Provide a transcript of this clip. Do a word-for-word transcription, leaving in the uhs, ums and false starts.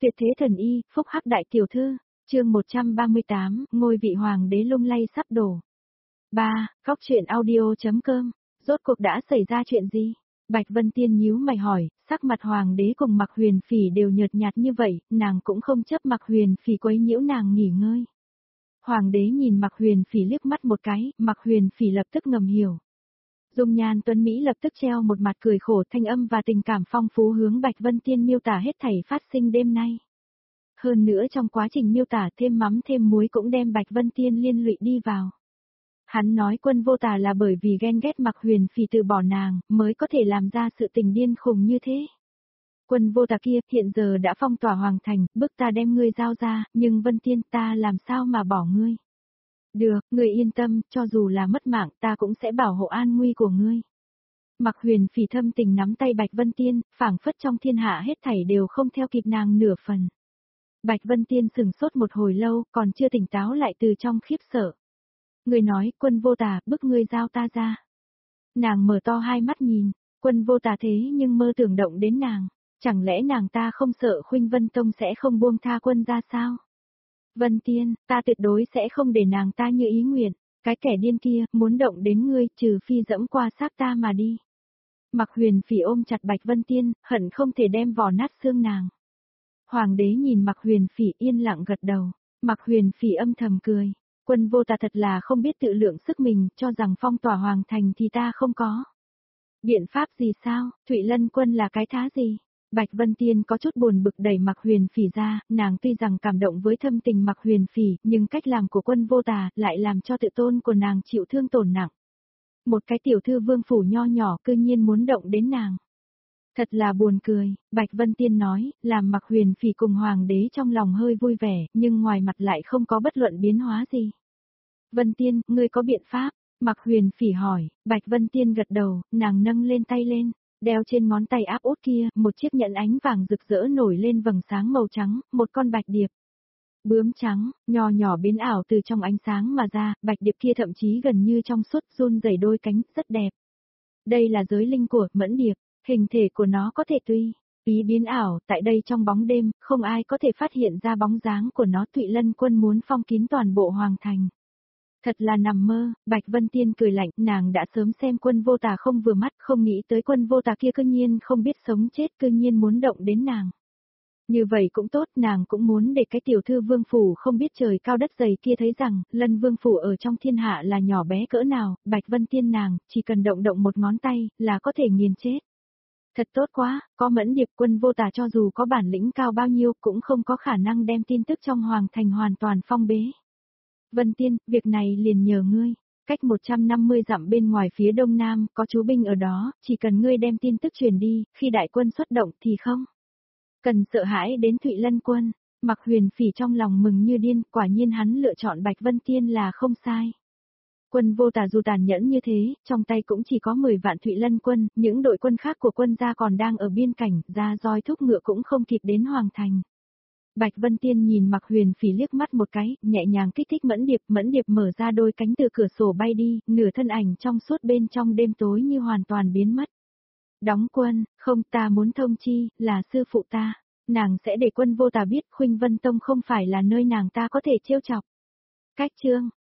Tuyệt thế thần y, phúc hắc đại tiểu thư, chương một trăm ba mươi tám, ngôi vị hoàng đế lung lay sắp đổ. ba. Góc truyện audio.com, rốt cuộc đã xảy ra chuyện gì? Bạch Vân Tiên nhíu mày hỏi, sắc mặt hoàng đế cùng Mạc Huyền Phỉ đều nhợt nhạt như vậy, nàng cũng không chấp Mạc Huyền Phỉ quấy nhiễu nàng nghỉ ngơi. Hoàng đế nhìn Mạc Huyền Phỉ liếc mắt một cái, Mạc Huyền Phỉ lập tức ngầm hiểu. Dung nhan tuấn Mỹ lập tức treo một mặt cười khổ, thanh âm và tình cảm phong phú hướng Bạch Vân Tiên miêu tả hết thảy phát sinh đêm nay. Hơn nữa trong quá trình miêu tả thêm mắm thêm muối cũng đem Bạch Vân Tiên liên lụy đi vào. Hắn nói Quân Vô Tà là bởi vì ghen ghét Mạc Huyền Phỉ từ bỏ nàng, mới có thể làm ra sự tình điên khùng như thế. Quân Vô Tà kia hiện giờ đã phong tỏa hoàng thành, bức ta đem ngươi giao ra, nhưng Vân Tiên ta làm sao mà bỏ ngươi. Được, ngươi yên tâm, cho dù là mất mạng ta cũng sẽ bảo hộ an nguy của ngươi. Mạc Huyền Phỉ thâm tình nắm tay Bạch Vân Tiên, phảng phất trong thiên hạ hết thảy đều không theo kịp nàng nửa phần. Bạch Vân Tiên sừng sốt một hồi lâu, còn chưa tỉnh táo lại từ trong khiếp sợ. Người nói, Quân Vô Tà, bức ngươi giao ta ra. Nàng mở to hai mắt nhìn, Quân Vô Tà thế nhưng mơ tưởng động đến nàng, chẳng lẽ nàng ta không sợ Khuynh Vân Tông sẽ không buông tha quân ra sao? Vân Tiên, ta tuyệt đối sẽ không để nàng ta như ý nguyện, cái kẻ điên kia, muốn động đến ngươi, trừ phi dẫm qua xác ta mà đi. Mạc Huyền Phỉ ôm chặt Bạch Vân Tiên, hận không thể đem vò nát xương nàng. Hoàng đế nhìn Mạc Huyền Phỉ yên lặng gật đầu, Mạc Huyền Phỉ âm thầm cười, Quân Vô Tà thật là không biết tự lượng sức mình, cho rằng phong tỏa hoàng thành thì ta không có. Biện pháp gì sao, Thụy Lân Quân là cái thá gì? Bạch Vân Tiên có chút buồn bực đẩy Mạc Huyền Phỉ ra, nàng tuy rằng cảm động với thâm tình Mạc Huyền Phỉ, nhưng cách làm của Quân Vô Tà lại làm cho tự tôn của nàng chịu thương tổn nặng. Một cái tiểu thư vương phủ nho nhỏ cư nhiên muốn động đến nàng. Thật là buồn cười, Bạch Vân Tiên nói, làm Mạc Huyền Phỉ cùng hoàng đế trong lòng hơi vui vẻ, nhưng ngoài mặt lại không có bất luận biến hóa gì. Vân Tiên, ngươi có biện pháp? Mạc Huyền Phỉ hỏi, Bạch Vân Tiên gật đầu, nàng nâng lên tay lên, đeo trên ngón tay áp út kia, một chiếc nhẫn ánh vàng rực rỡ nổi lên vầng sáng màu trắng, một con bạch điệp. Bướm trắng, nhỏ nhỏ biến ảo từ trong ánh sáng mà ra, bạch điệp kia thậm chí gần như trong suốt run rẩy đôi cánh, rất đẹp. Đây là giới linh của Mẫn Điệp. Hình thể của nó có thể tùy ý biến ảo, tại đây trong bóng đêm, không ai có thể phát hiện ra bóng dáng của nó. Thụy Lân Quân muốn phong kín toàn bộ hoàng thành. Thật là nằm mơ, Bạch Vân Tiên cười lạnh, nàng đã sớm xem Quân Vô Tà không vừa mắt, không nghĩ tới Quân Vô Tà kia cư nhiên không biết sống chết, cư nhiên muốn động đến nàng. Như vậy cũng tốt, nàng cũng muốn để cái tiểu thư vương phủ không biết trời cao đất dày kia thấy rằng, Lân vương phủ ở trong thiên hạ là nhỏ bé cỡ nào. Bạch Vân Tiên nàng, chỉ cần động động một ngón tay, là có thể nghiền chết. Thật tốt quá, có Mẫn Điệp. Quân Vô Tà cho dù có bản lĩnh cao bao nhiêu cũng không có khả năng đem tin tức trong hoàng thành hoàn toàn phong bế. Vân Tiên, việc này liền nhờ ngươi, cách một trăm năm mươi dặm bên ngoài phía đông nam, có chú binh ở đó, chỉ cần ngươi đem tin tức truyền đi, khi đại quân xuất động thì không cần sợ hãi đến Thụy Lân Quân. Mạc Huyền Phỉ trong lòng mừng như điên, quả nhiên hắn lựa chọn Bạch Vân Tiên là không sai. Quân Vô Tà dù tàn nhẫn như thế, trong tay cũng chỉ có mười vạn Thụy Lân Quân, những đội quân khác của quân gia còn đang ở biên cảnh, ra roi thúc ngựa cũng không kịp đến hoàng thành. Bạch Vân Tiên nhìn Mạc Huyền Phỉ liếc mắt một cái, nhẹ nhàng kích thích Mẫn Điệp, Mẫn Điệp mở ra đôi cánh từ cửa sổ bay đi, nửa thân ảnh trong suốt bên trong đêm tối như hoàn toàn biến mất. Đóng quân, không, ta muốn thông chi, là sư phụ ta, nàng sẽ để Quân Vô Tà biết Khuynh Vân Tông không phải là nơi nàng ta có thể trêu chọc. Cách chương